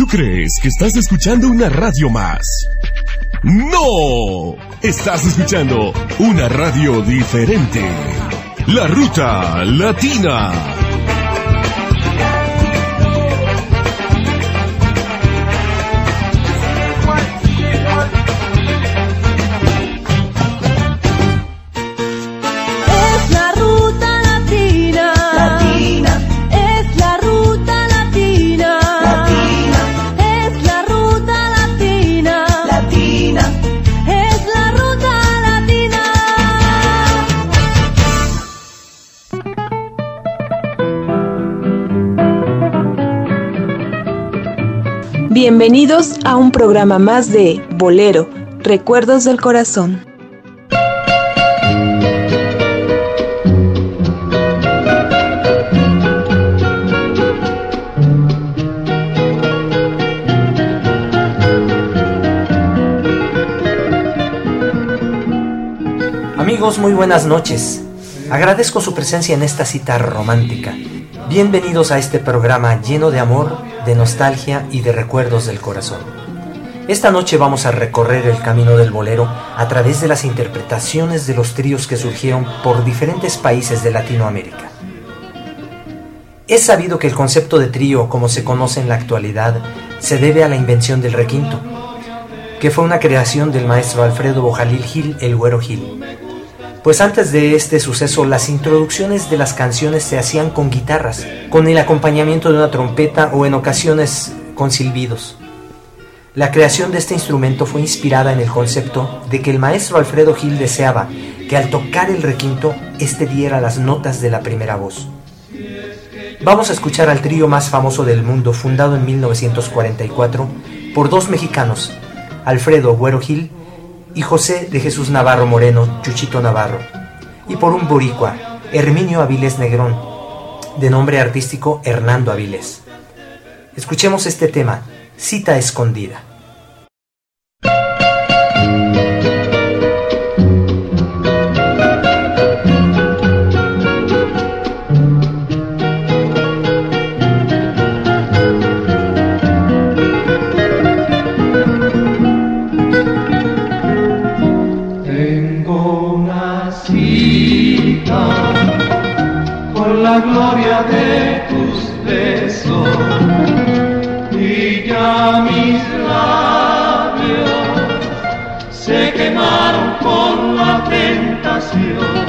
¿Tú crees que estás escuchando una radio más? ¡No! Estás escuchando una radio diferente. La Ruta Latina. Bienvenidos a un programa más de Bolero, Recuerdos del Corazón. Amigos, muy buenas noches. Agradezco su presencia en esta cita romántica. Bienvenidos a este programa lleno de amor, de nostalgia y de recuerdos del corazón. Esta noche vamos a recorrer el camino del bolero a través de las interpretaciones de los tríos que surgieron por diferentes países de Latinoamérica. Es sabido que el concepto de trío, como se conoce en la actualidad, se debe a la invención del requinto, que fue una creación del maestro Alfredo Bojalil Gil, el Güero Gil. Pues antes de este suceso, las introducciones de las canciones se hacían con guitarras, con el acompañamiento de una trompeta o en ocasiones con silbidos. La creación de este instrumento fue inspirada en el concepto de que el maestro Alfredo Gil deseaba que al tocar el requinto, éste diera las notas de la primera voz. Vamos a escuchar al trío más famoso del mundo, fundado en 1944 por dos mexicanos, Alfredo Güero Gil y José de Jesús Navarro Moreno, Chuchito Navarro, y por un boricua, Herminio Avilés Negrón, de nombre artístico Hernando Avilés. Escuchemos este tema, Cita Escondida. La gloria de tus besos y ya mis labios se quemaron con la tentación.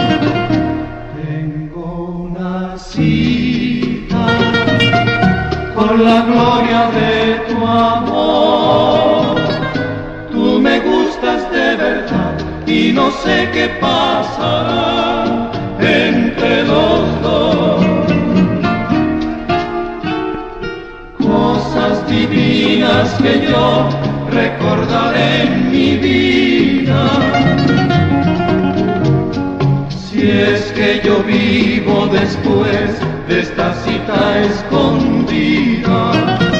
Tengo una cita con la gloria de tu amor. Tú me gustas de verdad y no sé qué pasará entre los dos. Cosas divinas que yo recordaré en mi vida. Si es que yo vivo después de esta cita escondida.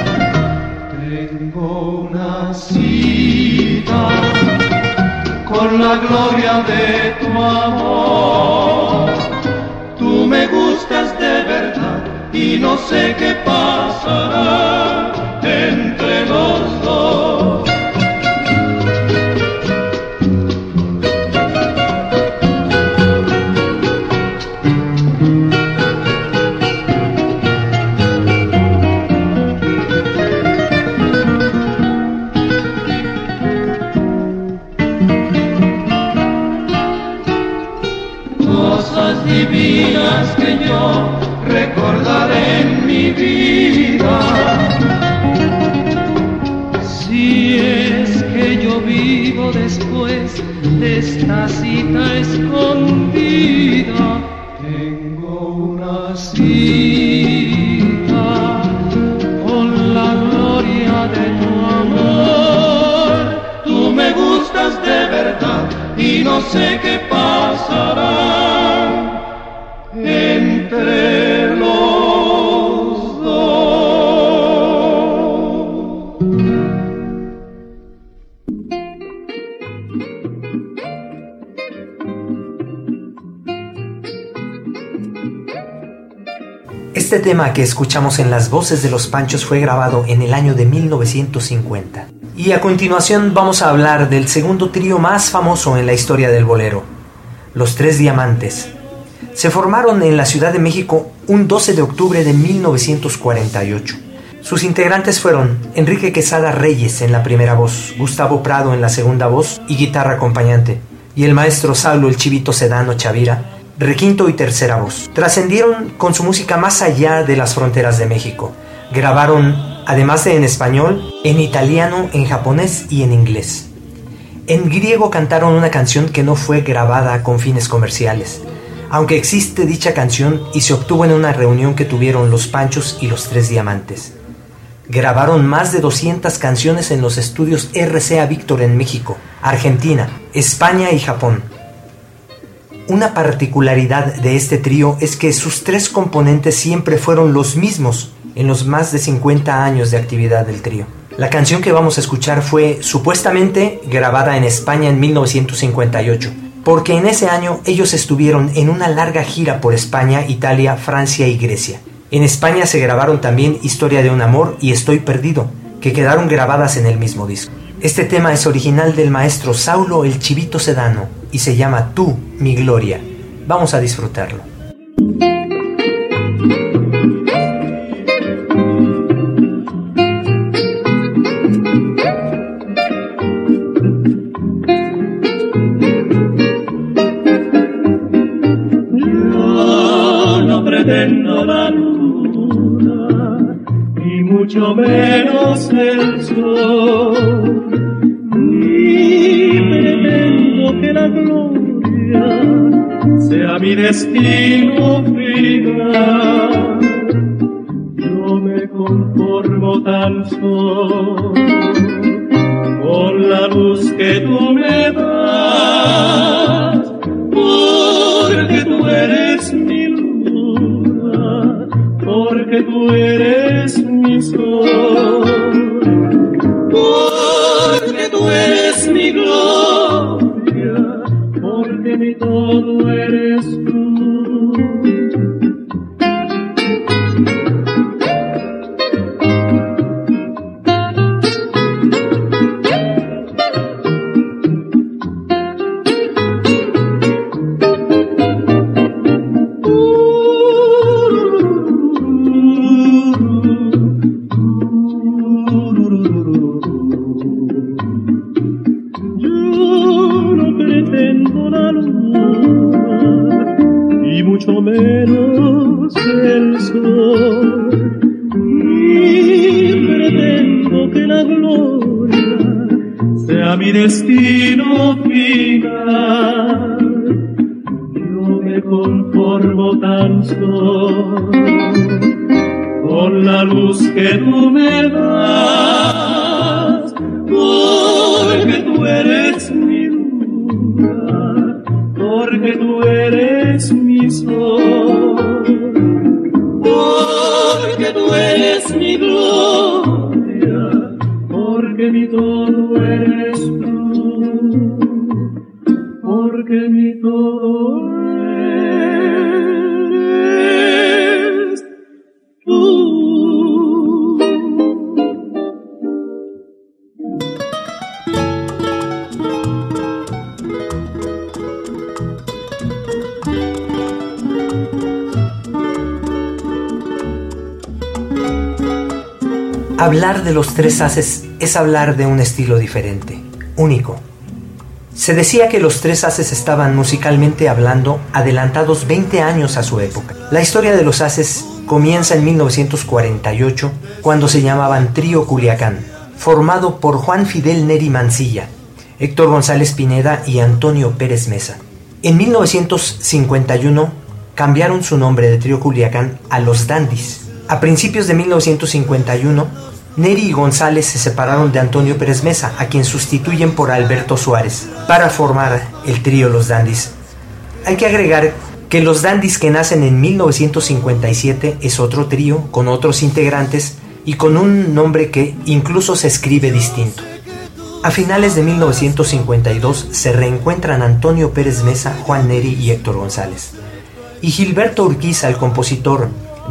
Tengo una cita con la gloria de tu amor. Tú me gustas de verdad y no sé qué pasará entre los dos. Divinas que yo recordaré en mi vida. Si es que yo vivo después de esta cita escondida, tengo una cita con la gloria de tu amor. Tú me gustas de verdad y no sé qué pasará entre los dos. Este tema que escuchamos en las voces de los Panchos fue grabado en el año de 1950. Y a continuación vamos a hablar del segundo trío más famoso en la historia del bolero, Los Tres Diamantes. Se formaron en la Ciudad de México un 12 de octubre de 1948. Sus integrantes fueron Enrique Quesada Reyes en la primera voz, Gustavo Prado en la segunda voz y guitarra acompañante, y el maestro Saulo El Chivito Sedano Chavira, requinto y tercera voz. Trascendieron con su música más allá de las fronteras de México. Grabaron, además de en español, en italiano, en japonés y en inglés. En griego cantaron una canción que no fue grabada con fines comerciales, aunque existe dicha canción y se obtuvo en una reunión que tuvieron los Panchos y los Tres Diamantes. Grabaron más de 200 canciones en los estudios RCA Víctor en México, Argentina, España y Japón. Una particularidad de este trío es que sus tres componentes siempre fueron los mismos en los más de 50 años de actividad del trío. La canción que vamos a escuchar fue supuestamente grabada en España en 1958, porque en ese año ellos estuvieron en una larga gira por España, Italia, Francia y Grecia. En España se grabaron también Historia de un amor y Estoy perdido, que quedaron grabadas en el mismo disco. Este tema es original del maestro Saulo El Chivito Sedano y se llama Tú, mi gloria. Vamos a disfrutarlo. Yo no pretendo la luna, ni mucho menos el sol. Que la gloria sea mi destino final. Yo me conformo tan solo con la luz que tú me das, porque tú eres mi luna, porque tú eres mi sol, porque tú eres mi gloria, porque mi todo eres tú. Mi destino final, yo me conformo tan solo con la luz que tú me das, porque tú eres mi luna, porque tú eres mi sol, porque tú eres mi gloria, porque mi todo eres tú, porque mi todo eres tú. Hablar de los Tres Haces es hablar de un estilo diferente, único. Se decía que los Tres Haces estaban musicalmente hablando adelantados 20 años a su época. La historia de los Haces comienza en 1948, cuando se llamaban Trío Culiacán, formado por Juan Fidel Neri Mancilla, Héctor González Pineda y Antonio Pérez Mesa. En 1951 cambiaron su nombre de Trío Culiacán a Los Dandis. A principios de 1951, Neri y González se separaron de Antonio Pérez Mesa, a quien sustituyen por Alberto Suárez, para formar el trío Los Dandis. Hay que agregar que Los Dandis, que nacen en 1957, es otro trío con otros integrantes y con un nombre que incluso se escribe distinto. A finales de 1952 se reencuentran Antonio Pérez Mesa, Juan Neri y Héctor González. Y Gilberto Urquiza, el compositor,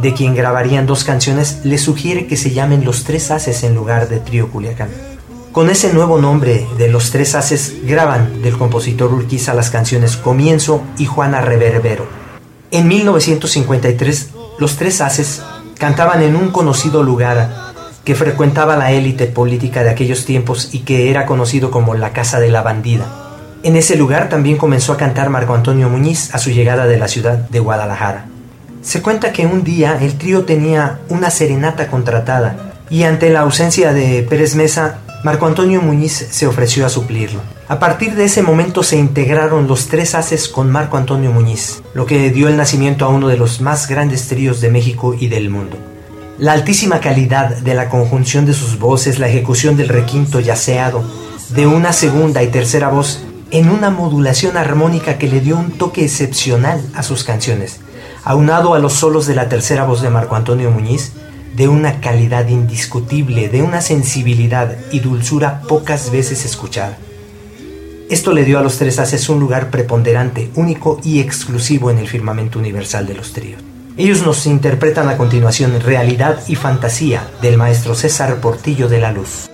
de quien grabarían 2 canciones, le sugiere que se llamen Los Tres Haces en lugar de Trío Culiacán. Con ese nuevo nombre de Los Tres Haces graban del compositor Urquiza las canciones Comienzo y Juana Reverbero. En 1953, Los Tres Haces cantaban en un conocido lugar que frecuentaba la élite política de aquellos tiempos y que era conocido como la Casa de la Bandida. En ese lugar también comenzó a cantar Marco Antonio Muñiz a su llegada de la ciudad de Guadalajara. Se cuenta que un día el trío tenía una serenata contratada y ante la ausencia de Pérez Mesa, Marco Antonio Muñiz se ofreció a suplirlo. A partir de ese momento se integraron Los Tres Haces con Marco Antonio Muñiz, lo que dio el nacimiento a uno de los más grandes tríos de México y del mundo. La altísima calidad de la conjunción de sus voces, la ejecución del requinto yaceado, de una segunda y tercera voz, en una modulación armónica que le dio un toque excepcional a sus canciones, aunado a los solos de la tercera voz de Marco Antonio Muñiz, de una calidad indiscutible, de una sensibilidad y dulzura pocas veces escuchada. Esto le dio a Los Tres Haces un lugar preponderante, único y exclusivo en el firmamento universal de los tríos. Ellos nos interpretan a continuación Realidad y Fantasía del maestro César Portillo de la Luz.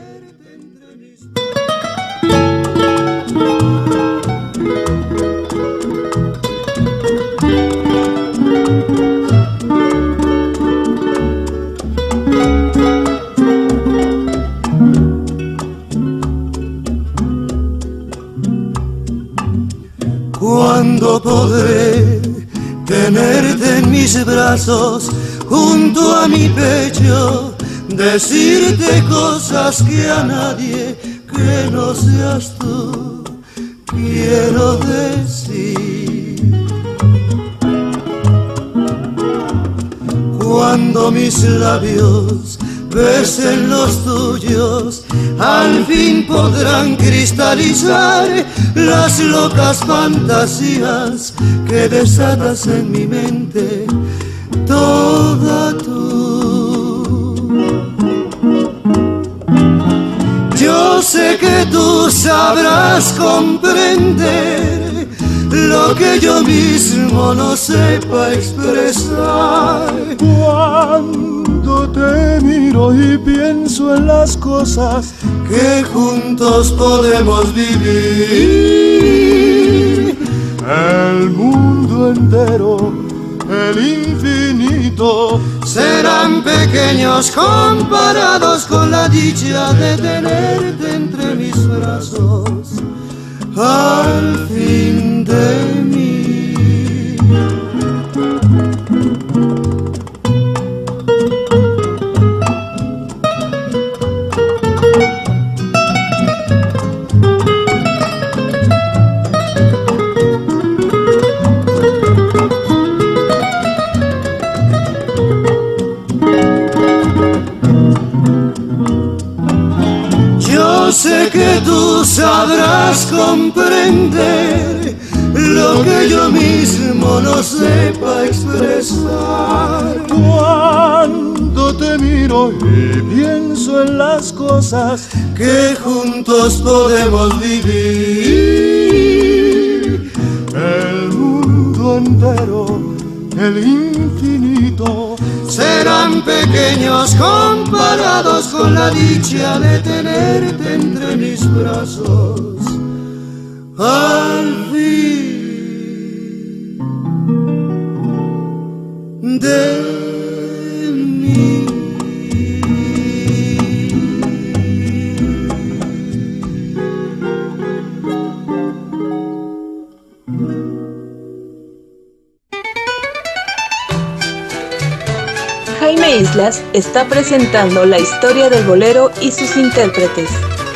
¿Cuándo podré tenerte en mis brazos, junto a mi pecho, decirte cosas que a nadie que no seas tú quiero decir? Cuando mis labios besen los tuyos, al fin podrán cristalizar las locas fantasías que desatas en mi mente, toda tú. Yo sé que tú sabrás comprender lo que yo mismo no sepa expresar. Cuando te miro y pienso en las cosas que juntos podemos vivir, el mundo entero, el infinito, serán pequeños comparados con la dicha de tenerte entre mis brazos, al fin de mí. Yo sé que tú sabrás comprender lo que yo mismo no sepa expresar. Cuando te miro y pienso en las cosas que juntos podemos vivir, el mundo entero, el infinito, serán pequeños comparados con la dicha de tenerte entre mis brazos, al fin de mí. Jaime Islas está presentando la historia del bolero y sus intérpretes.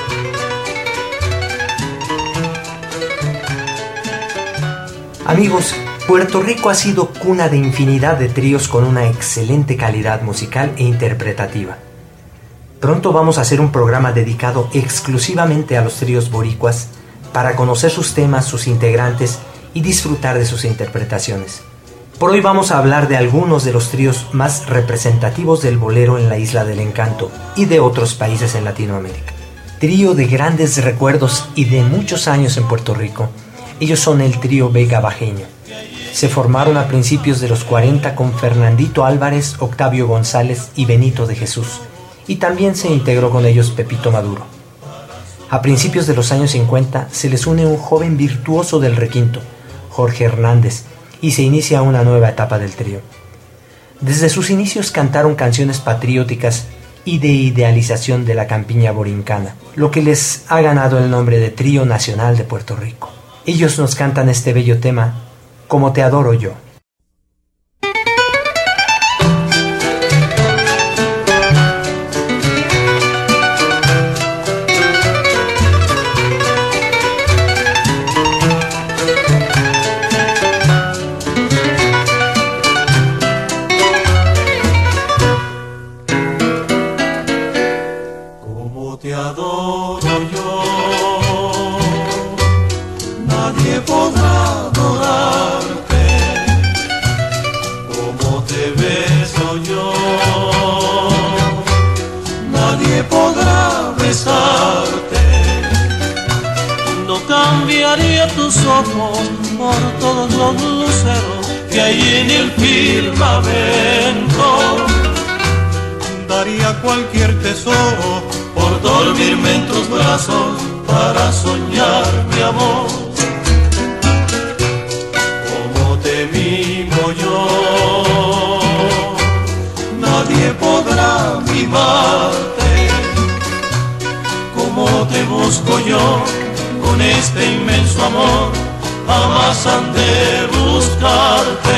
Amigos, Puerto Rico ha sido cuna de infinidad de tríos con una excelente calidad musical e interpretativa. Pronto vamos a hacer un programa dedicado exclusivamente a los tríos boricuas para conocer sus temas, sus integrantes y disfrutar de sus interpretaciones. Por hoy vamos a hablar de algunos de los tríos más representativos del bolero en la Isla del Encanto y de otros países en Latinoamérica. Trío de grandes recuerdos y de muchos años en Puerto Rico. Ellos son el trío Vega Bajeño. Se formaron a principios de los 40 con Fernandito Álvarez, Octavio González y Benito de Jesús, y también se integró con ellos Pepito Maduro. A principios de los años 50 se les une un joven virtuoso del requinto, Jorge Hernández, y se inicia una nueva etapa del trío. Desde sus inicios cantaron canciones patrióticas y de idealización de la campiña borincana, lo que les ha ganado el nombre de Trío Nacional de Puerto Rico. Ellos nos cantan este bello tema, Como te adoro yo. Cambiaría tus ojos por todos los luceros que hay en el firmamento. Daría cualquier tesoro por dormirme en tus brazos para soñar mi amor. Como te mimo yo, nadie podrá mimarte. Como te busco yo, con este inmenso amor, jamás han de buscarte.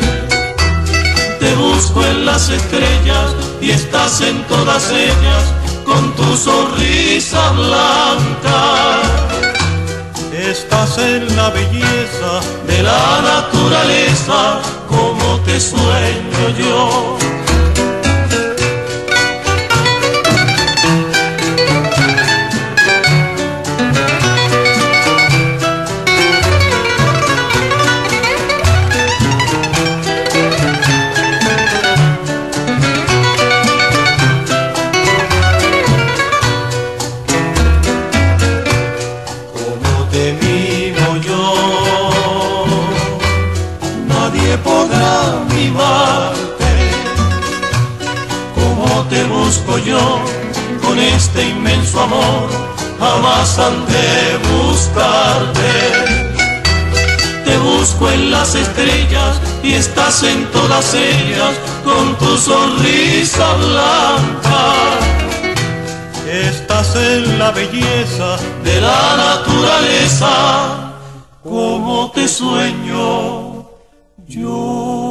Te busco en las estrellas y estás en todas ellas, con tu sonrisa blanca. Estás en la belleza de la naturaleza, como te sueño yo. Yo, con este inmenso amor, jamás han de buscarte. Te busco en las estrellas y estás en todas ellas, con tu sonrisa blanca. Estás en la belleza de la naturaleza, como te sueño yo.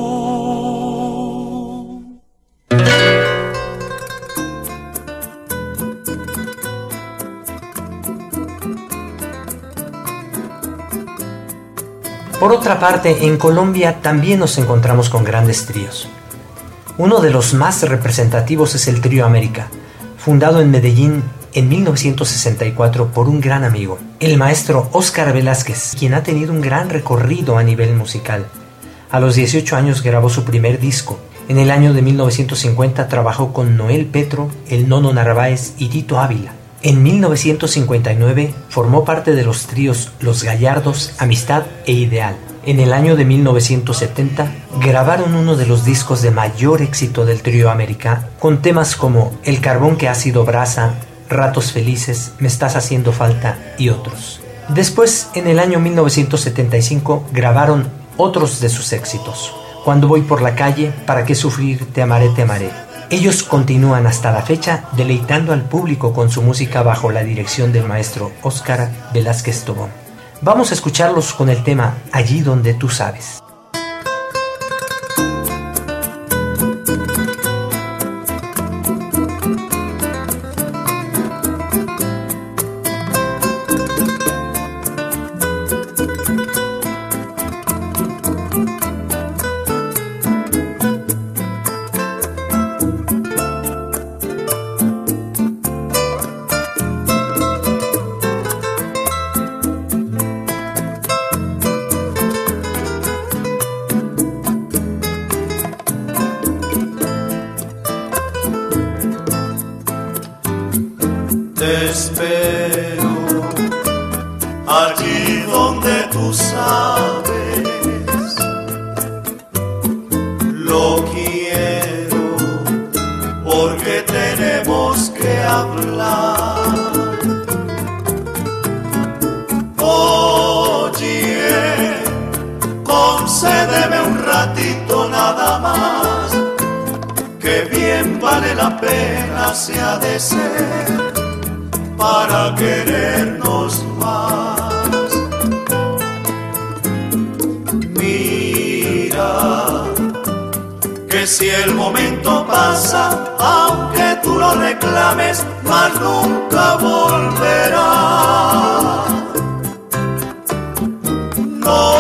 Por otra parte, en Colombia también nos encontramos con grandes tríos. Uno de los más representativos es el Trío América, fundado en Medellín en 1964 por un gran amigo, el maestro Óscar Velázquez, quien ha tenido un gran recorrido a nivel musical. A los 18 años grabó su primer disco. En el año de 1950 trabajó con Noel Petro, el Nono Narváez y Tito Ávila. En 1959 formó parte de los tríos Los Gallardos, Amistad e Ideal. En el año de 1970 grabaron uno de los discos de mayor éxito del Trío América, con temas como El carbón que ha sido brasa, Ratos felices, Me estás haciendo falta y otros. Después, en el año 1975, grabaron otros de sus éxitos: Cuando voy por la calle, ¿Para qué sufrir? Te amaré, te amaré. Ellos continúan hasta la fecha deleitando al público con su música bajo la dirección del maestro Óscar Velázquez Tobón. Vamos a escucharlos con el tema Allí donde tú sabes. Te espero allí donde tú sabes porque tenemos que hablar. Oye, concédeme un ratito nada más, que bien vale la pena se ha de ser para querernos más. Mira, que si el momento pasa, aunque tú lo reclames, más nunca volverá. No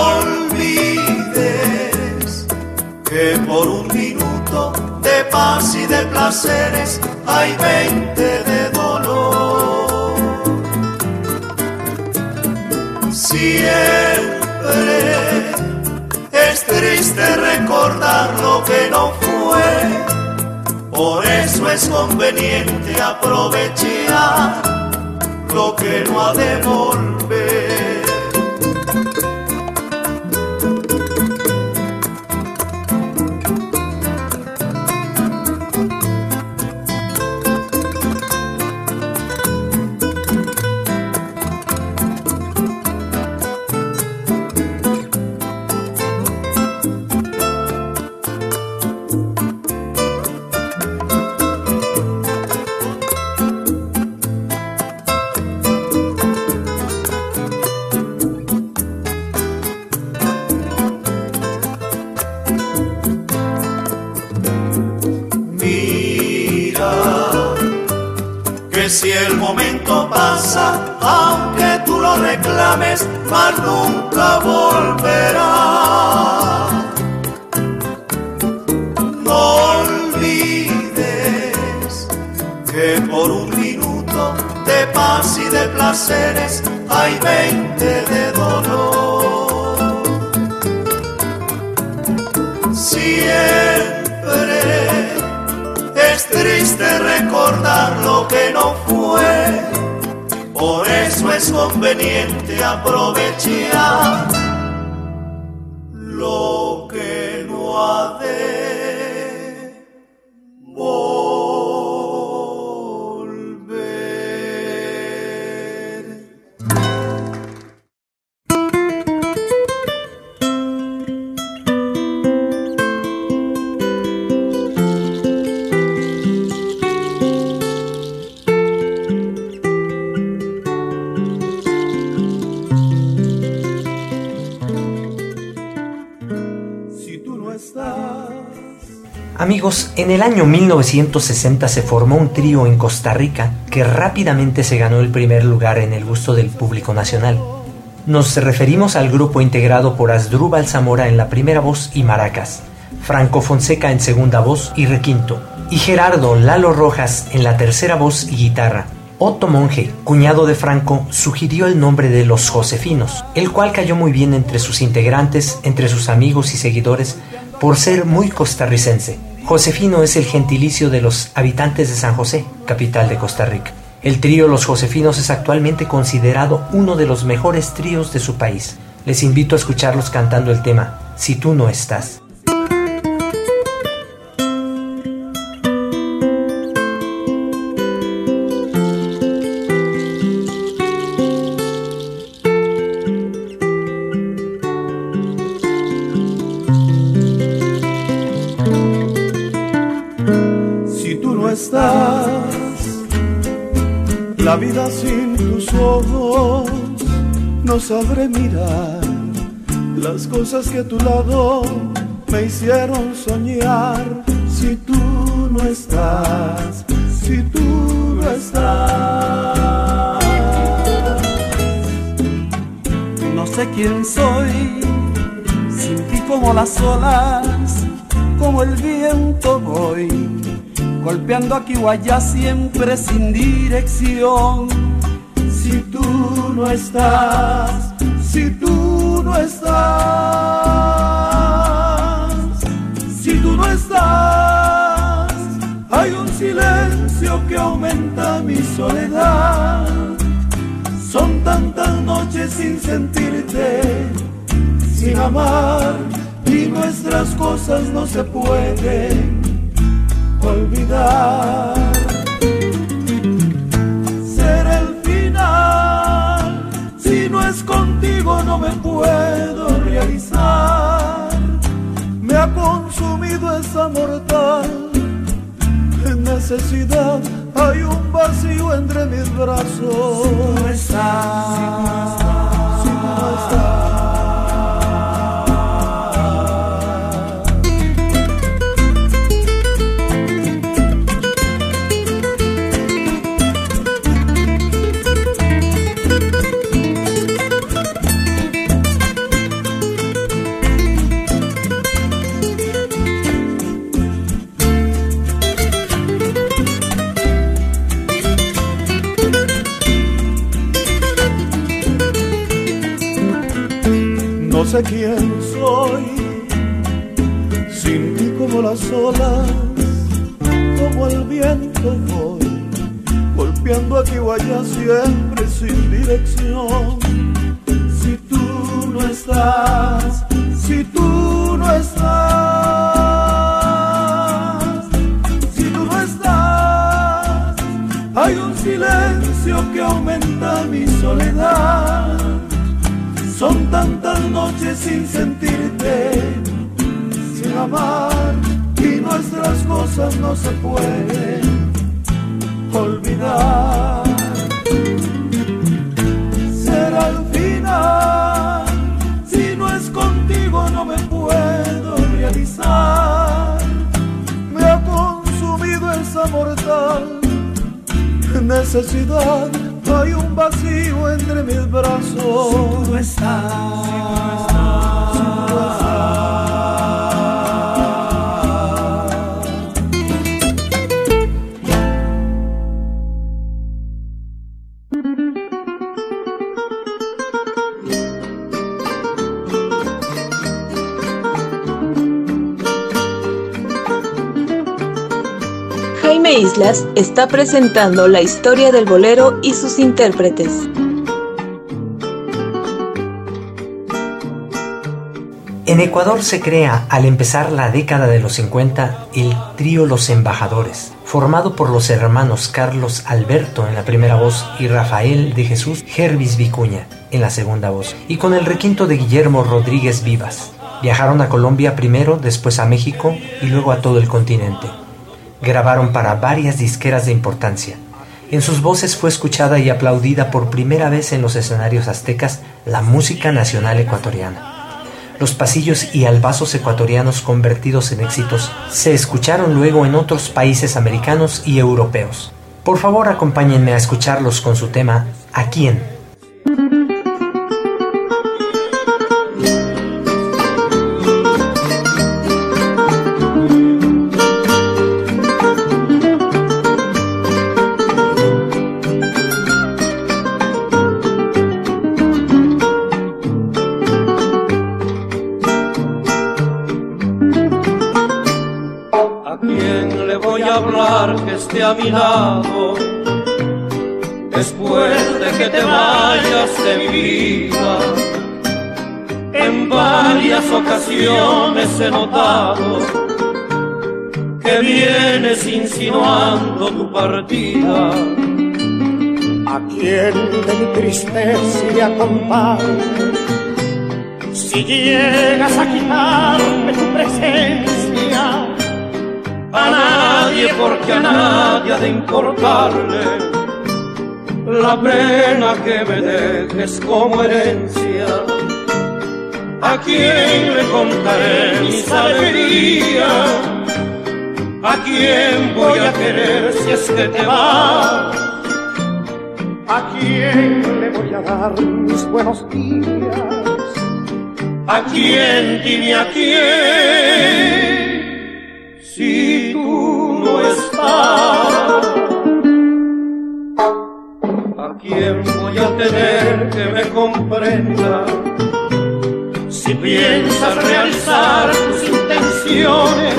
olvides que por un minuto de paz y de placeres hay 20 de dolor. Siempre es triste recordar lo que no fue, por eso es conveniente aprovechar lo que no ha de volver. Si el momento pasa, aunque tú lo reclames, más nunca volverá. No olvides que por un minuto de paz y de placeres hay 20 de dolor. Siempre es triste recordar lo que no fue, por eso es conveniente aprovechar lo que no ha de volver. Amigos, en el año 1960 se formó un trío en Costa Rica que rápidamente se ganó el primer lugar en el gusto del público nacional. Nos referimos al grupo integrado por Asdrúbal Zamora en la primera voz y maracas, Franco Fonseca en segunda voz y requinto, y Gerardo Lalo Rojas en la tercera voz y guitarra. Otto Monge, cuñado de Franco, sugirió el nombre de Los Josefinos, el cual cayó muy bien entre sus integrantes, entre sus amigos y seguidores, por ser muy costarricense. Josefino es el gentilicio de los habitantes de San José, capital de Costa Rica. El trío Los Josefinos es actualmente considerado uno de los mejores tríos de su país. Les invito a escucharlos cantando el tema Si tú no estás. La vida sin tus ojos no sabré mirar las cosas que a tu lado me hicieron soñar. Si tú no estás, si tú no estás, no sé quién soy, sin ti como las olas, como el viento voy, golpeando aquí o allá siempre sin dirección. Si tú no estás, si tú no estás, si tú no estás, hay un silencio que aumenta mi soledad. Son tantas noches sin sentirte, sin amar, y nuestras cosas no se pueden olvidar. Será el final, si no es contigo no me puedo realizar. Me ha consumido esa mortal necesidad, hay un vacío entre mis brazos. Si tú no estás, si tú no estás. No sé quién soy, sin ti como las olas, como el viento voy, golpeando aquí o allá siempre sin dirección. Si tú no estás, si tú no estás, si tú no estás, hay un silencio que aumenta mi soledad. Son tantas noches sin sentirte, sin amar, y nuestras cosas no se pueden olvidar. Será el final, si no es contigo no me puedo realizar. Me ha consumido esa mortal necesidad, hay un vacío entre mis brazos. Si tú no estás, si tú no estás, si tú no Jaime Islas está presentando la historia del bolero y sus intérpretes. En Ecuador se crea, al empezar la década de los 50, el trío Los Embajadores, formado por los hermanos Carlos Alberto en la primera voz y Rafael de Jesús Jervis Vicuña en la segunda voz, y con el requinto de Guillermo Rodríguez Vivas. Viajaron a Colombia primero, después a México y luego a todo el continente. Grabaron para varias disqueras de importancia. En sus voces fue escuchada y aplaudida por primera vez en los escenarios aztecas la música nacional ecuatoriana. Los pasillos y albazos ecuatorianos convertidos en éxitos se escucharon luego en otros países americanos y europeos. Por favor, acompáñenme a escucharlos con su tema ¿A quién? Que esté a mi lado después de que te vayas de mi vida. En varias ocasiones he notado que vienes insinuando tu partida. ¿A quién de mi tristeza me acompaña? Si llegas a quitarme tu presencia, a nadie, porque a nadie ha de importarle la pena que me dejes como herencia. ¿A quién le contaré mis alegrías? ¿A quién voy a querer si es que te vas? ¿A quién le voy a dar mis buenos días? ¿A quién? Dime a quién. Si tú no estás, ¿a quién voy a tener que me comprenda? Si piensas realizar tus intenciones,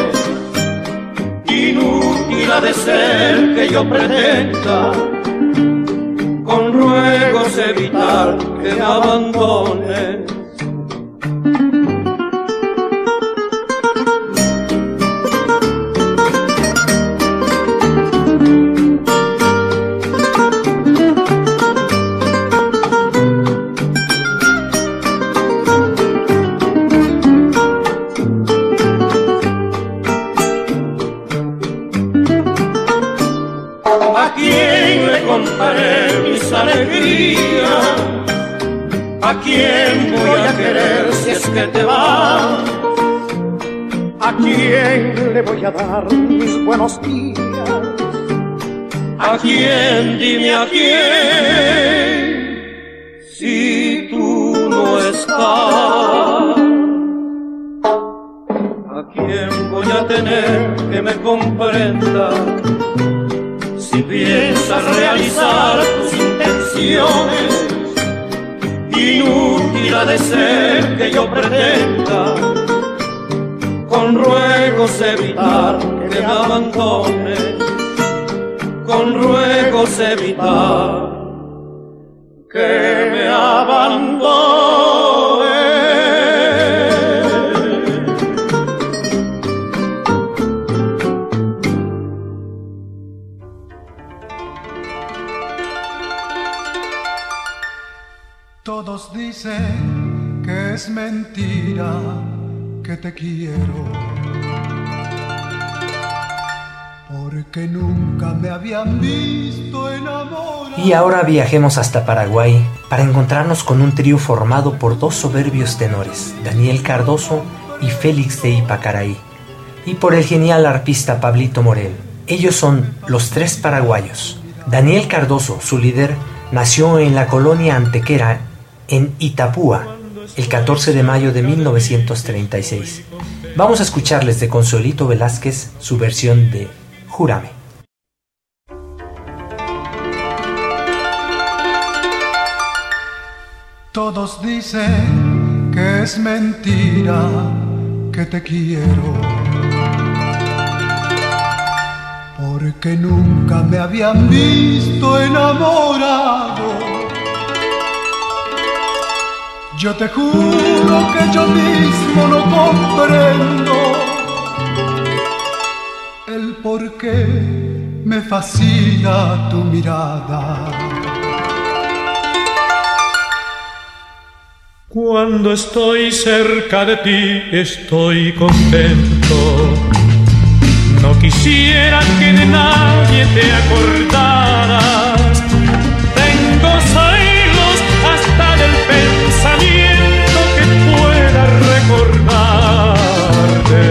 inútil ha de ser que yo pretenda con ruegos evitar que me abandones. ¿A quién le contaré mis alegrías? ¿A quién voy a querer si es que te vas? ¿A quién le voy a dar mis buenos días? ¿A quién? Dime a quién, si tú no estás. ¿A quién voy a tener que me comprenda si piensas realizar tus intenciones? Inútil ha de ser que yo pretenda con ruegos evitar que me abandone, con ruegos evitar que me abandone. Todos dicen que es mentira que te quiero, porque nunca me habían visto enamorado. Y ahora viajemos hasta Paraguay para encontrarnos con un trío formado por dos soberbios tenores, Daniel Cardoso y Félix de Ipacaraí, y por el genial arpista Pablito Morel. Ellos son Los Tres Paraguayos. Daniel Cardoso, su líder, nació en la colonia Antequera, en Itapúa, el 14 de mayo de 1936. Vamos a escucharles de Consuelito Velázquez su versión de Júrame. Todos dicen que es mentira que te quiero, porque nunca me habían visto enamorado. Yo te juro que yo mismo no comprendo el por qué me fascina tu mirada. Cuando estoy cerca de ti estoy contento. No quisiera que de nadie te acordaras. Tengo celos hasta del pensamiento que pueda recordarte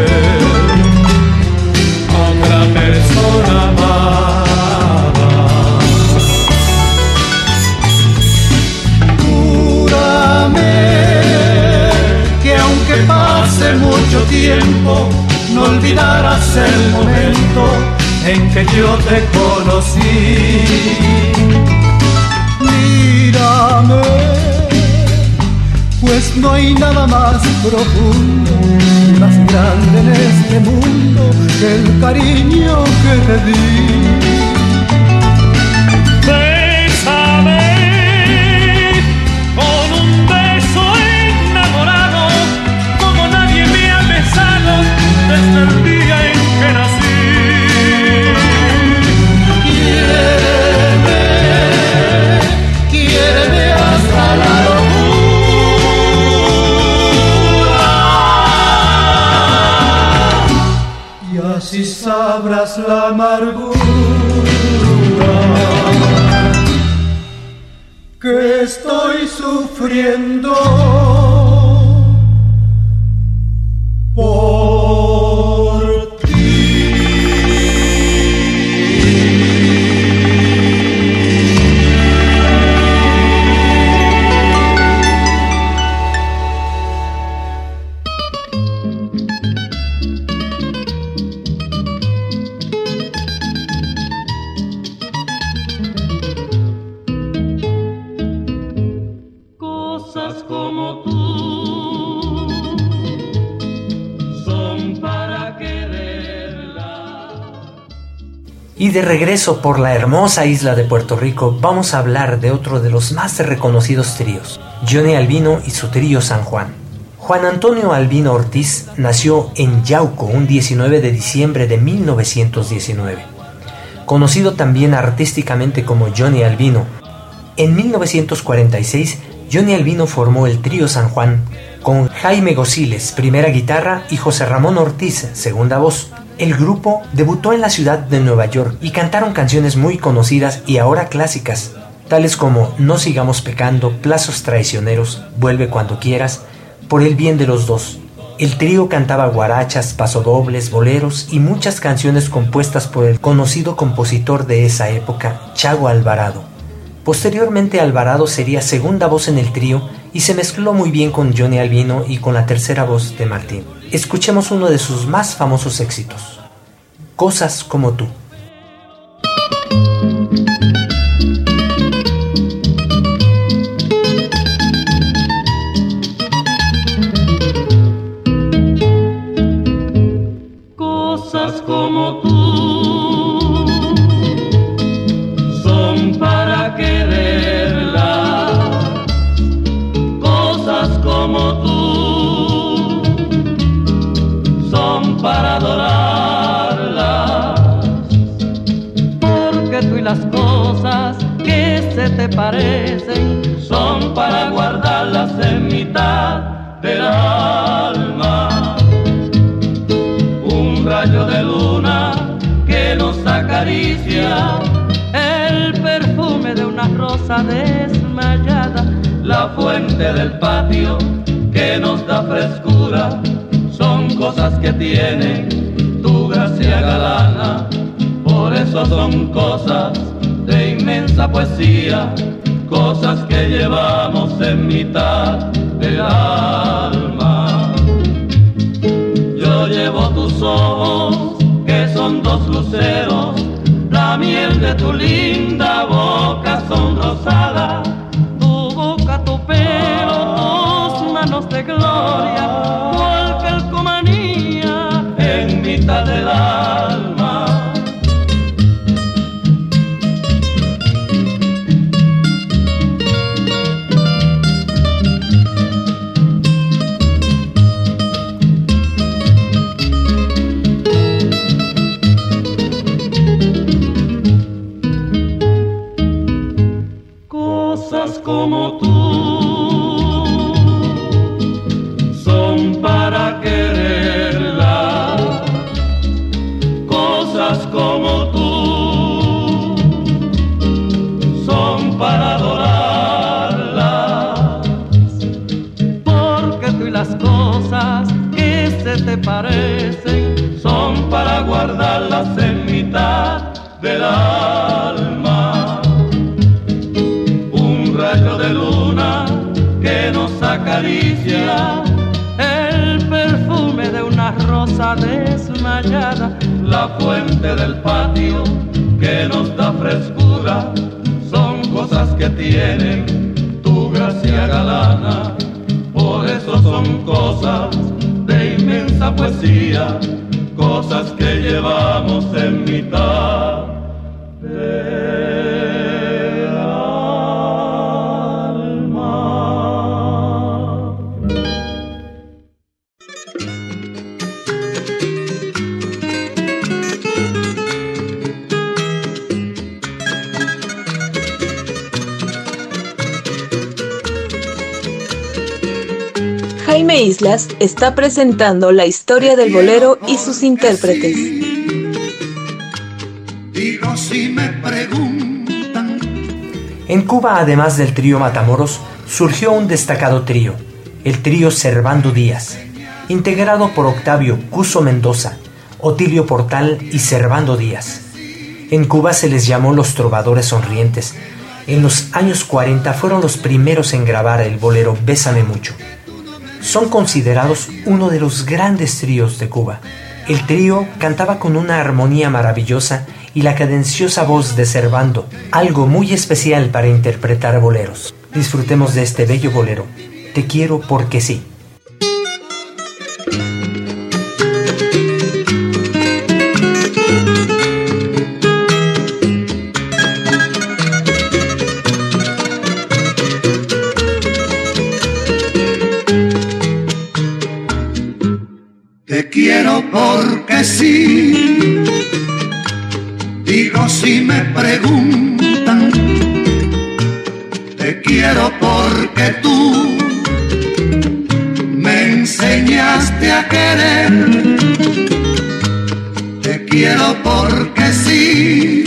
a otra persona amada. Júrame que aunque pase mucho tiempo, no olvidarás el momento en que yo te conocí. Mírame, pues no hay nada más profundo, más grande en este mundo que el cariño que te di. Bésame con un beso enamorado, como nadie me ha besado desde el día en que nací. Quiéreme, quiéreme hasta la locura, y así sabrás la amargura que estoy sufriendo por ti. Cosas como tú son para quererla. Y de regreso por la hermosa isla de Puerto Rico, vamos a hablar de otro de los más reconocidos tríos, Johnny Albino y su trío San Juan. Juan Antonio Albino Ortiz nació en Yauco un 19 de diciembre de 1919. Conocido también artísticamente como Johnny Albino, en 1946 Johnny Albino formó el trío San Juan con Jaime Gosiles, primera guitarra, y José Ramón Ortiz, segunda voz. El grupo debutó en la ciudad de Nueva York y cantaron canciones muy conocidas y ahora clásicas, tales como No sigamos pecando, Plazos traicioneros, Vuelve cuando quieras, Por el bien de los dos. El trío cantaba guarachas, pasodobles, boleros y muchas canciones compuestas por el conocido compositor de esa época, Chago Alvarado. Posteriormente Alvarado sería segunda voz en el trío y se mezcló muy bien con Johnny Albino y con la tercera voz de Martín. Escuchemos uno de sus más famosos éxitos, Cosas como tú. Cosas como tú son para quererlas, cosas como tú son para adorarlas, porque tú y las cosas que se te parecen son para guardarlas en mitad del alma. Un rayo de luna que nos acaricia, el perfume de una rosa desmayada, la fuente del patio que nos da frescura, son cosas que tienen tu gracia galana. Por eso son cosas de inmensa poesía, cosas que llevamos en mitad del alma. Yo llevo tus ojos, que son dos luceros, la miel de tu linda boca son rosadas, tu boca, tu pelo, tus manos de gloria, cual calcomanía en mitad del alma. Como tú son para quererla, cosas como tú son para adorarlas, porque tú y las cosas que se te parecen son para guardarlas en mitad del alma. Rayo de luna que nos acaricia, el perfume de una rosa desmayada, la fuente del patio que nos da frescura, son cosas que tienen tu gracia galana. Por eso son cosas de inmensa poesía, cosas que llevamos en mitad de Jaime Islas está presentando la historia del bolero y sus intérpretes. Digo si me preguntan. En Cuba, además del trío Matamoros, surgió un destacado trío, el trío Servando Díaz, integrado por Octavio Cuso Mendoza, Otilio Portal y Servando Díaz. En Cuba se les llamó los Trovadores Sonrientes. En los años 40 fueron los primeros en grabar el bolero Bésame Mucho. Son considerados uno de los grandes tríos de Cuba. El trío cantaba con una armonía maravillosa y la cadenciosa voz de Servando, algo muy especial para interpretar boleros. Disfrutemos de este bello bolero, Te quiero porque sí. Te quiero porque sí, digo si me preguntan. Te quiero porque tú me enseñaste a querer porque sí,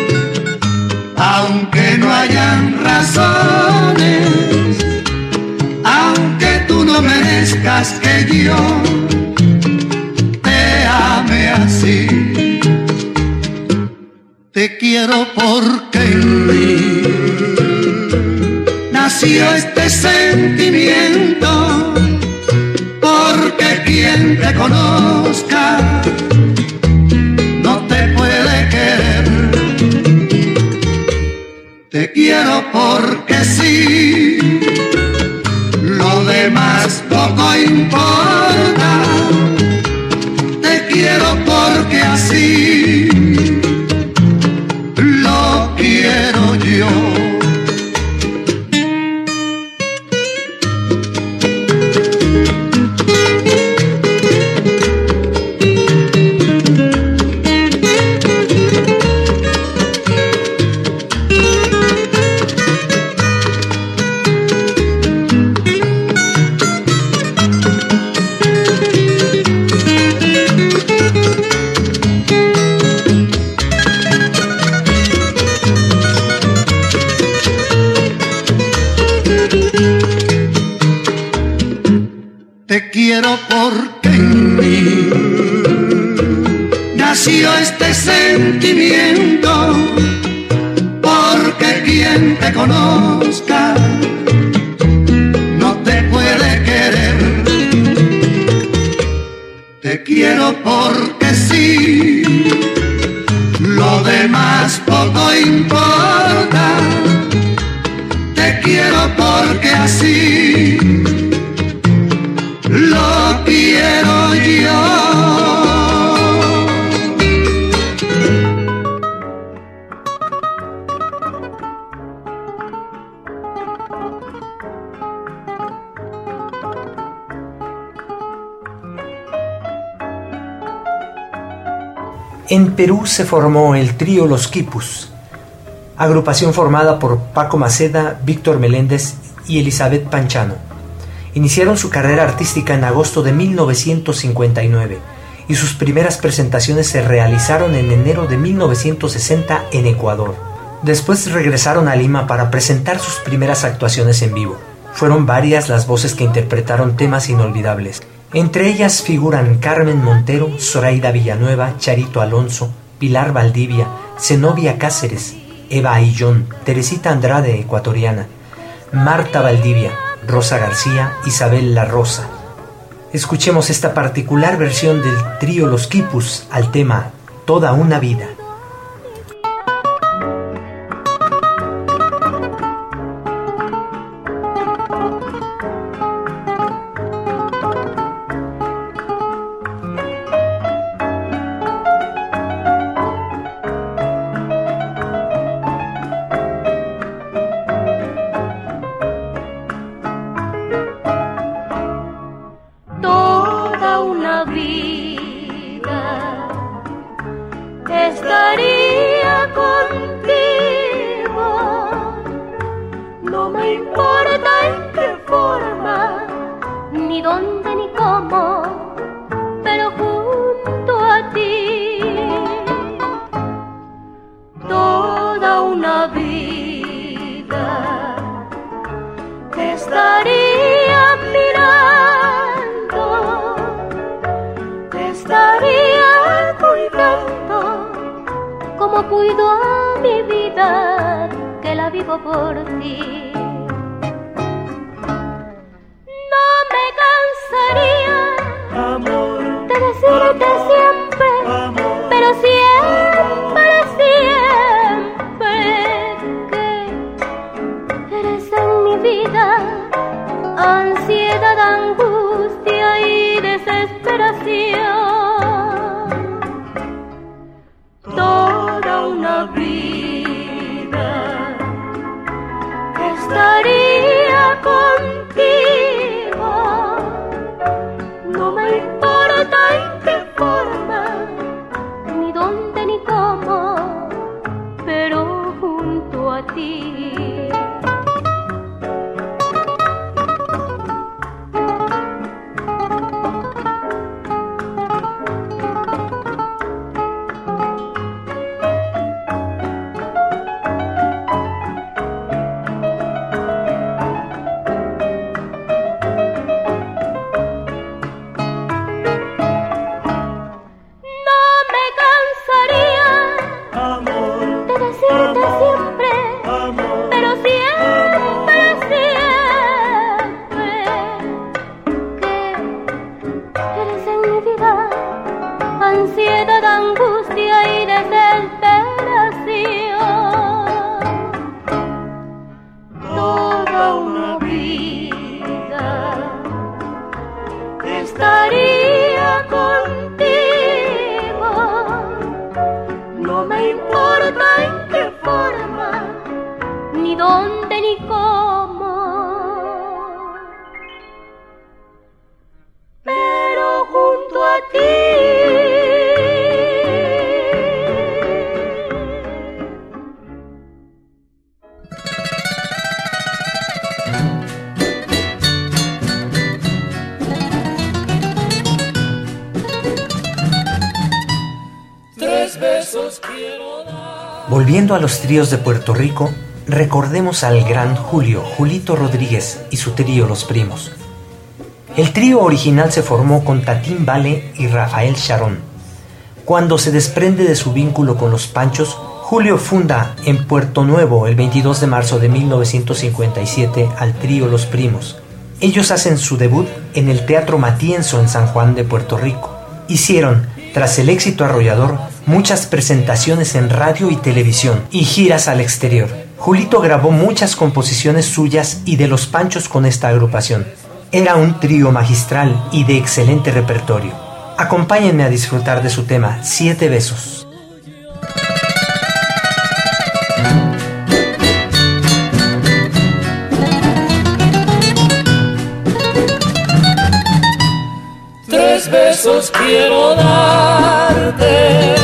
aunque no hayan razones, aunque tú no merezcas que yo te ame así. Te quiero porque en mí nació este sentimiento, porque quien te conozca no te puede querer. Te quiero porque sí, lo demás poco importa. Te quiero porque así lo quiero yo. Te quiero porque en mí nació este sentimiento, porque quien te conozca no te puede querer. Te quiero porque sí, lo demás poco importa. Te quiero porque así lo quiero yo. En Perú se formó el trío Los Quipus, agrupación formada por Paco Maceda, Víctor Meléndez y Elizabeth Panchano. Iniciaron su carrera artística en agosto de 1959 y sus primeras presentaciones se realizaron en enero de 1960 en Ecuador. Después regresaron a Lima para presentar sus primeras actuaciones en vivo. Fueron varias las voces que interpretaron temas inolvidables. Entre ellas figuran Carmen Montero, Zoraida Villanueva, Charito Alonso, Pilar Valdivia, Zenobia Cáceres, Eva Aillón, Teresita Andrade, ecuatoriana, Marta Valdivia, Rosa García, Isabel La Rosa. Escuchemos esta particular versión del trío Los Quipus al tema Toda una vida. Estaría contigo, no me importa en qué forma, ni dónde ni cómo, pero junto a ti, toda una vida te estaría mirando, te estaría cuidando, como cuido a mi vida, que la vivo por ti. No me cansaría, amor, de decirte siempre, amor, pero siempre, siempre que eres en mi vida ansiedad, angustia y desesperación. Toda una vida estaría contigo, no me importa en qué forma, ni dónde ni cómo, pero junto a ti. Volviendo a los tríos de Puerto Rico, recordemos al gran Julito Rodríguez y su trío Los Primos. El trío original se formó con Tatín Vale y Rafael Charón. Cuando se desprende de su vínculo con los Panchos, Julio funda en Puerto Nuevo el 22 de marzo de 1957 al trío Los Primos. Ellos hacen su debut en el Teatro Matienzo en San Juan de Puerto Rico. Hicieron, tras el éxito arrollador, muchas presentaciones en radio y televisión y giras al exterior. Julito grabó muchas composiciones suyas y de los Panchos con esta agrupación. Era un trío magistral y de excelente repertorio. Acompáñenme a disfrutar de su tema 7 besos. Tres besos quiero darte,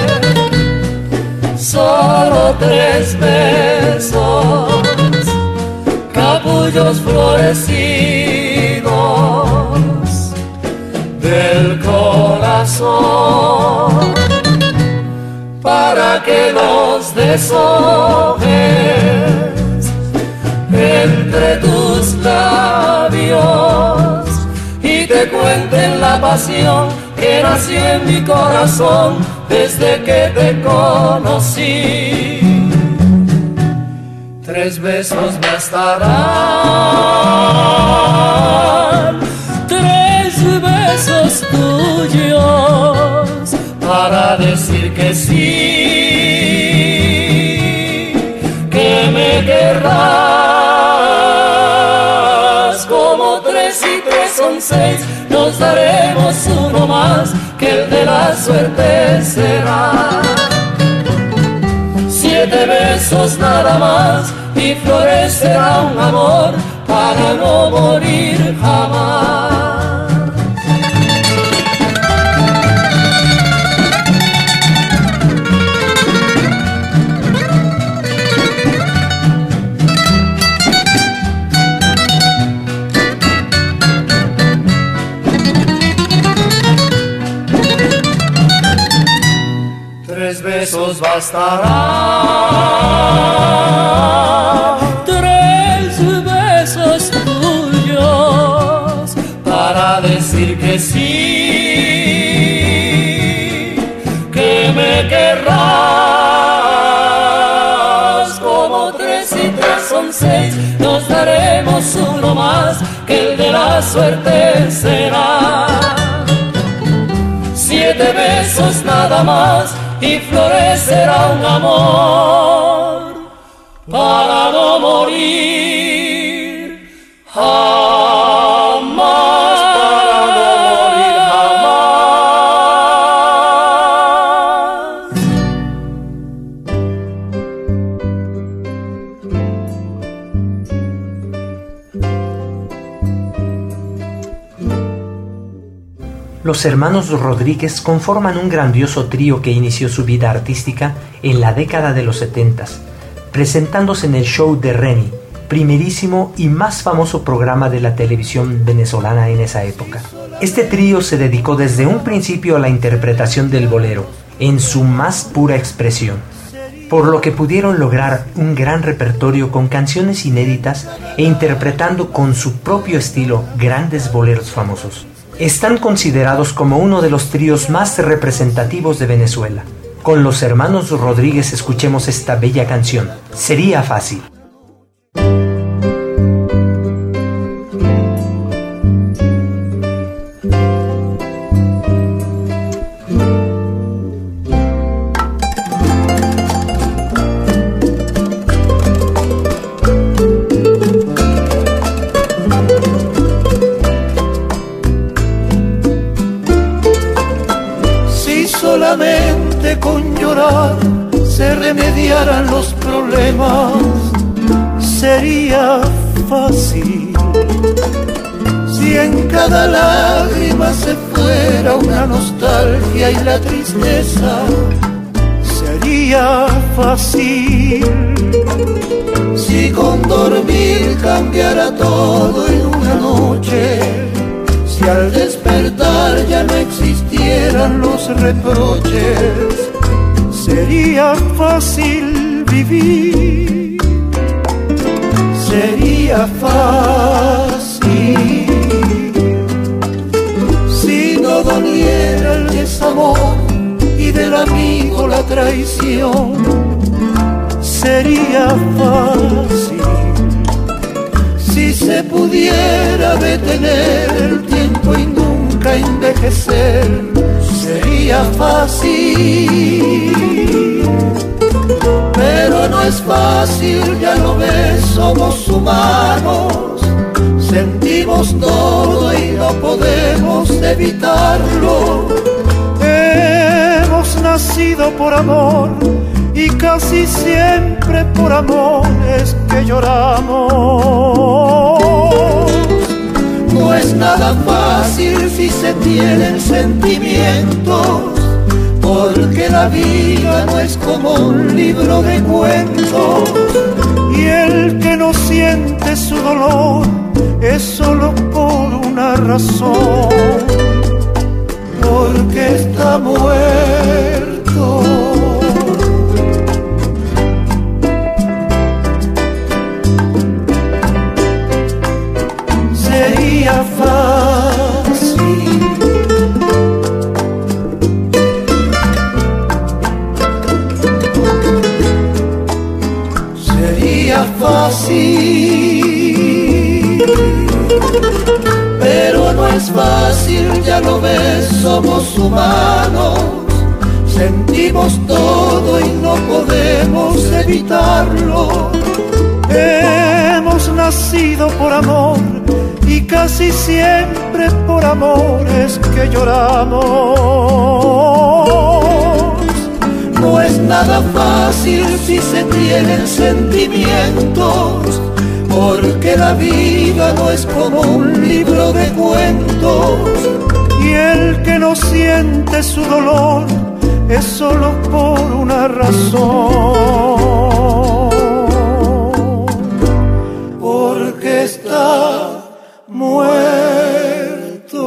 solo 3 besos, capullos florecidos del corazón, para que los deshojes entre tus labios y te cuenten la pasión que nació en mi corazón desde que te conocí. 3 besos bastarán, 3 besos tuyos para decir que sí, que me querrás. Como 3 y 3 son 6, nos daremos uno más, que el de la suerte será. 7 besos nada más y florecerá un amor para no morir jamás. Besos bastarán, 3 besos tuyos para decir que sí, que me querrás. Como 3 y 3 son 6, nos daremos uno más, que el de la suerte será. 7 besos nada más y florecerá un amor para no morir jamás, para no morir Los hermanos Rodríguez conforman un grandioso trío que inició su vida artística en la década de los 70s, presentándose en el show de Reni, primerísimo y más famoso programa de la televisión venezolana en esa época. Este trío se dedicó desde un principio a la interpretación del bolero, en su más pura expresión, por lo que pudieron lograr un gran repertorio con canciones inéditas e interpretando con su propio estilo grandes boleros famosos. Están considerados como uno de los tríos más representativos de Venezuela. Con los hermanos Rodríguez escuchemos esta bella canción, Sería Fácil. Solamente con llorar se remediaran los problemas, sería fácil. Si en cada lágrima se fuera una nostalgia y la tristeza, sería fácil. Si con dormir cambiara todo en una noche, si al despertar ya no existieran los reproches, sería fácil vivir. Sería fácil si no doliera el desamor y del amigo la traición. Sería fácil si se pudiera detener el tiempo y nunca envejecer. Sería fácil, pero no es fácil, ya lo ves, somos humanos, sentimos todo y no podemos evitarlo. Hemos nacido por amor y casi siempre por amor es que lloramos. No es nada fácil si se tienen sentimientos, porque la vida no es como un libro de cuentos. Y el que no siente su dolor es solo por una razón, porque está muerto. Sería fácil fácil, pero no es fácil, ya lo ves, somos humanos, sentimos todo y no podemos evitarlo. Hemos nacido por amor y casi siempre por amor es que lloramos. No es nada fácil si se tienen sentimientos, porque la vida no es como un libro de cuentos. Y el que no siente su dolor es solo por una razón, porque está muerto.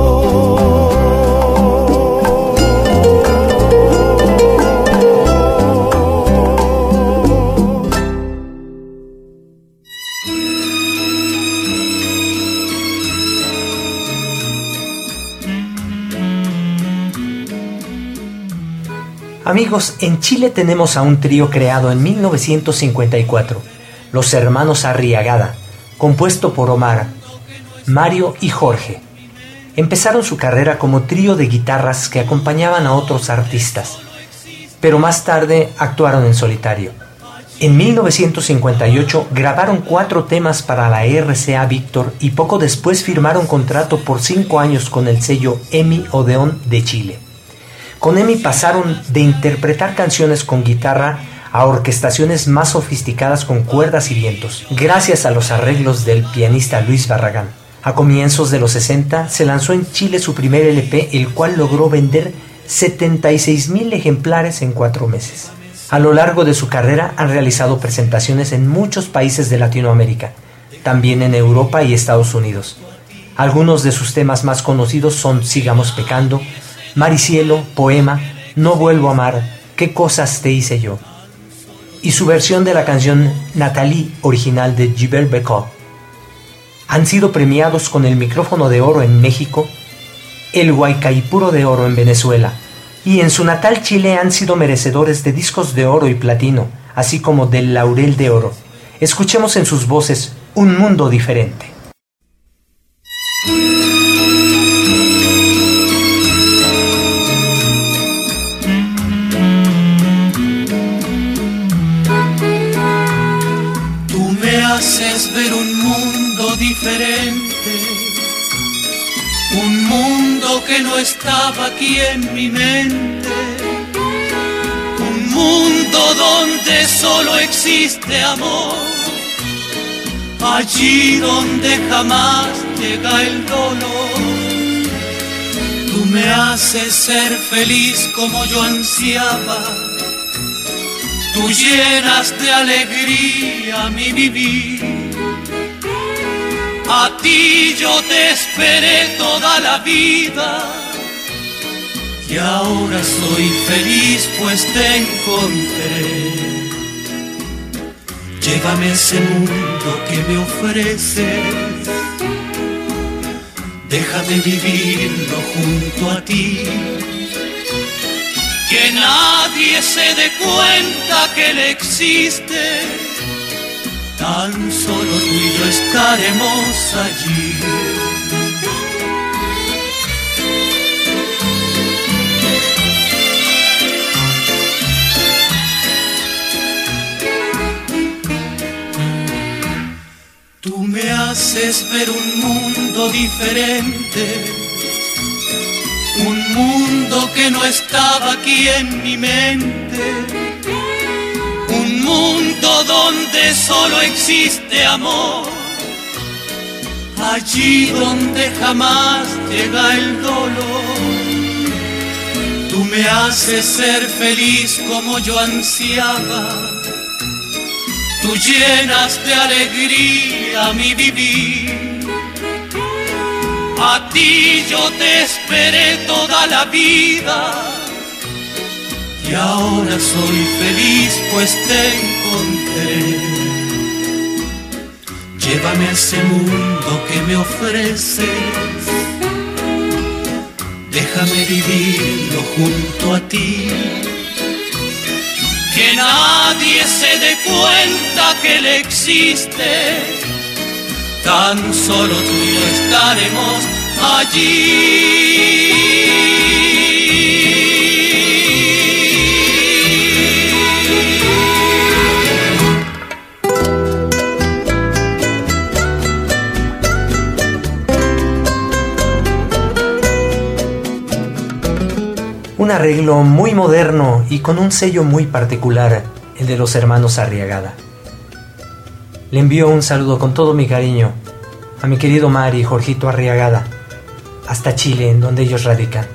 Amigos, en Chile tenemos a un trío creado en 1954, los hermanos Arriagada, compuesto por Omar, Mario y Jorge. Empezaron su carrera como trío de guitarras que acompañaban a otros artistas, pero más tarde actuaron en solitario. En 1958 grabaron 4 temas para la RCA Víctor y poco después firmaron contrato por 5 años con el sello EMI Odeón de Chile. Con EMI pasaron de interpretar canciones con guitarra a orquestaciones más sofisticadas con cuerdas y vientos, gracias a los arreglos del pianista Luis Barragán. A comienzos de los 60 se lanzó en Chile su primer LP, el cual logró vender 76,000 ejemplares en 4 meses. A lo largo de su carrera han realizado presentaciones en muchos países de Latinoamérica, también en Europa y Estados Unidos. Algunos de sus temas más conocidos son Sigamos Pecando, Mar y Cielo, Poema, No Vuelvo a Amar, ¿Qué cosas te hice yo? Y su versión de la canción Nathalie, original de Gilbert Bécaud. Han sido premiados con el Micrófono de Oro en México, el Huaycaipuro de Oro en Venezuela, y en su natal Chile han sido merecedores de discos de oro y platino, así como del Laurel de Oro. Escuchemos en sus voces Un Mundo Diferente. Haces ver un mundo diferente, un mundo que no estaba aquí en mi mente, un mundo donde solo existe amor, allí donde jamás llega el dolor. Tú me haces ser feliz como yo ansiaba, tú llenas de alegría mi vivir. A ti yo te esperé toda la vida y ahora soy feliz pues te encontré. Llévame a ese mundo que me ofreces, déjame vivirlo junto a ti, que nadie se dé cuenta que él existe, tan solo tú y yo estaremos allí. Tú me haces ver un mundo diferente, un mundo que no estaba aquí en mi mente, un mundo donde solo existe amor, allí donde jamás llega el dolor. Tú me haces ser feliz como yo ansiaba, tú llenas de alegría mi vivir. A ti yo te esperé toda la vida y ahora soy feliz pues te encontré. Llévame a ese mundo que me ofreces, déjame vivirlo junto a ti, que nadie se dé cuenta que él existe, tan solo tú y yo estaremos allí. Un arreglo muy moderno y con un sello muy particular, el de los hermanos Arriagada. Le envío un saludo con todo mi cariño a mi querido Mari y Jorgito Arriagada, hasta Chile, en donde ellos radican.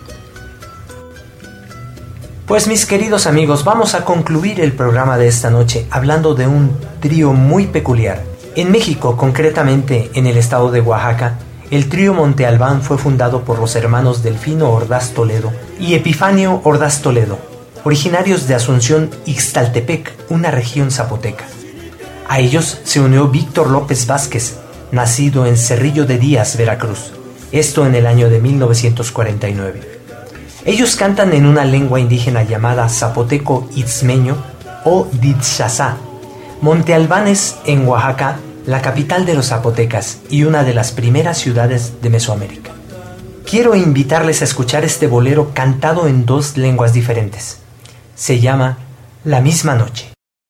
Pues mis queridos amigos, vamos a concluir el programa de esta noche hablando de un trío muy peculiar. En México, concretamente en el estado de Oaxaca, el trío Monte Albán fue fundado por los hermanos Delfino Ordaz Toledo y Epifanio Ordaz Toledo, originarios de Asunción Ixtaltepec, una región zapoteca. A ellos se unió Víctor López Vázquez, nacido en Cerrillo de Díaz, Veracruz, esto en el año de 1949. Ellos cantan en una lengua indígena llamada zapoteco itzmeño o ditzazá. Monte Albán es, en Oaxaca, la capital de los zapotecas y una de las primeras ciudades de Mesoamérica. Quiero invitarles a escuchar este bolero cantado en dos lenguas diferentes. Se llama La misma noche.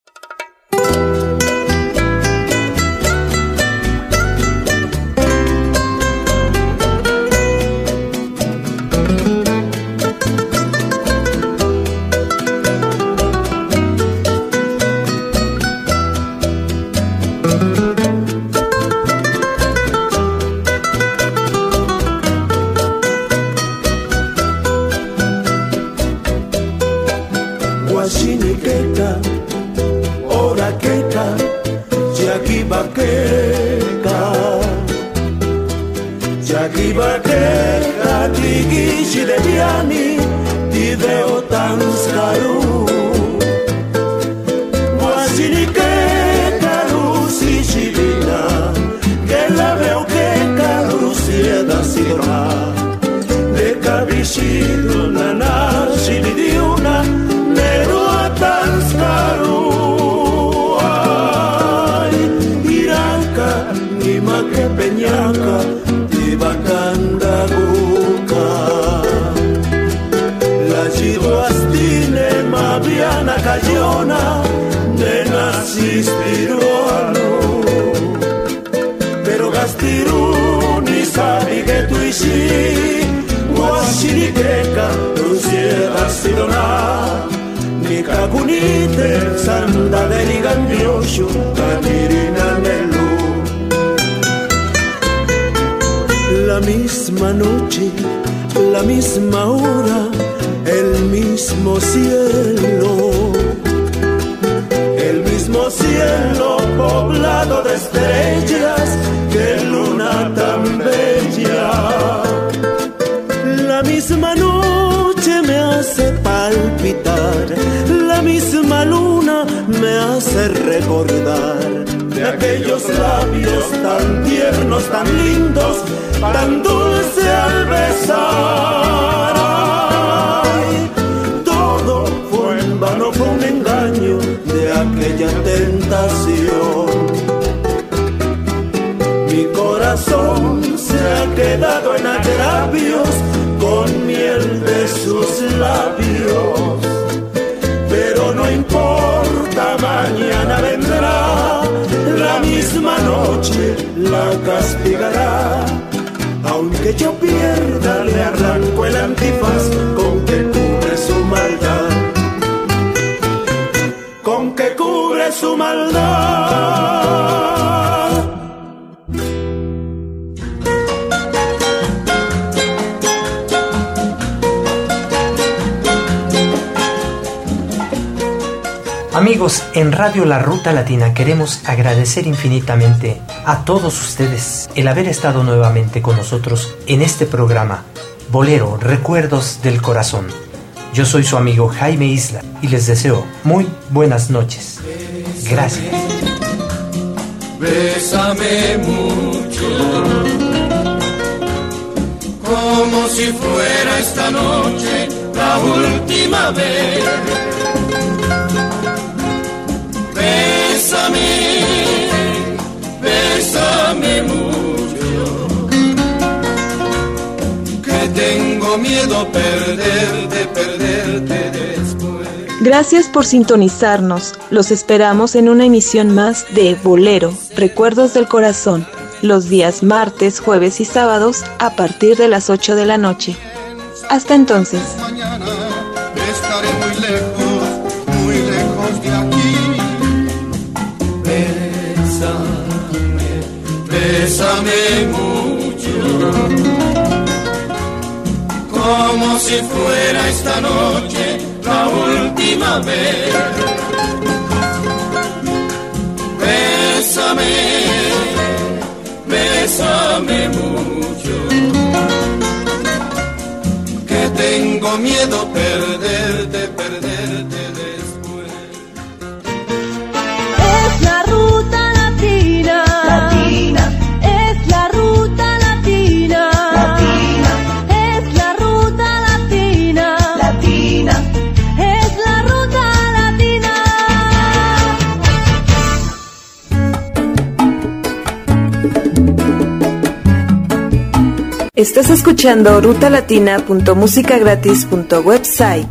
La misma noche, la misma hora, el mismo cielo. El mismo cielo poblado de estrellas, qué luna tan bella. La misma noche me hace palpitar, la misma luna me hace recordar de aquellos labios tan tiernos, tan lindos, tan dulce al besar. Ay, todo fue en vano, fue un engaño de aquella tentación. Mi corazón se ha quedado en agravios con miel de sus labios. Pero no importa, mañana vendrá, la misma noche la castigará. Aunque yo pierda, le arranco el antifaz con que cubre su maldad. Con que cubre su maldad. Amigos, en Radio La Ruta Latina queremos agradecer infinitamente a todos ustedes el haber estado nuevamente con nosotros en este programa Bolero, Recuerdos del Corazón. Yo soy su amigo Jaime Isla y les deseo muy buenas noches. Gracias. Bésame mucho, como si fuera esta noche la última vez. Bésame, bésame mucho, que tengo miedo perderte después. Gracias por sintonizarnos. Los esperamos en una emisión más de Bolero, Recuerdos del Corazón, los días martes, jueves y sábados a partir de las 8 de la noche. Hasta entonces. Mañana estaré muy lejos de aquí. Bésame mucho, como si fuera esta noche la última vez. Bésame, bésame mucho, que tengo miedo perderte después. Es la ruta latina. Es la ruta latina. Es la ruta latina. Es la ruta latina. Estás escuchando rutalatina.musicagratis.website.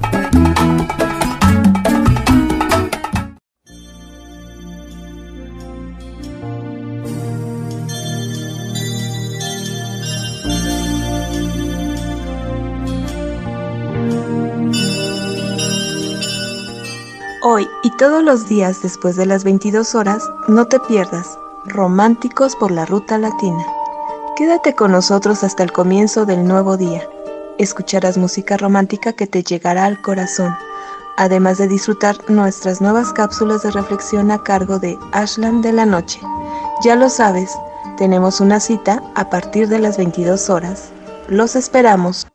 Hoy y todos los días después de las 22 horas, no te pierdas Románticos por la Ruta Latina. Quédate con nosotros hasta el comienzo del nuevo día. Escucharás música romántica que te llegará al corazón, además de disfrutar nuestras nuevas cápsulas de reflexión a cargo de Ashland de la Noche. Ya lo sabes, tenemos una cita a partir de las 22 horas. Los esperamos.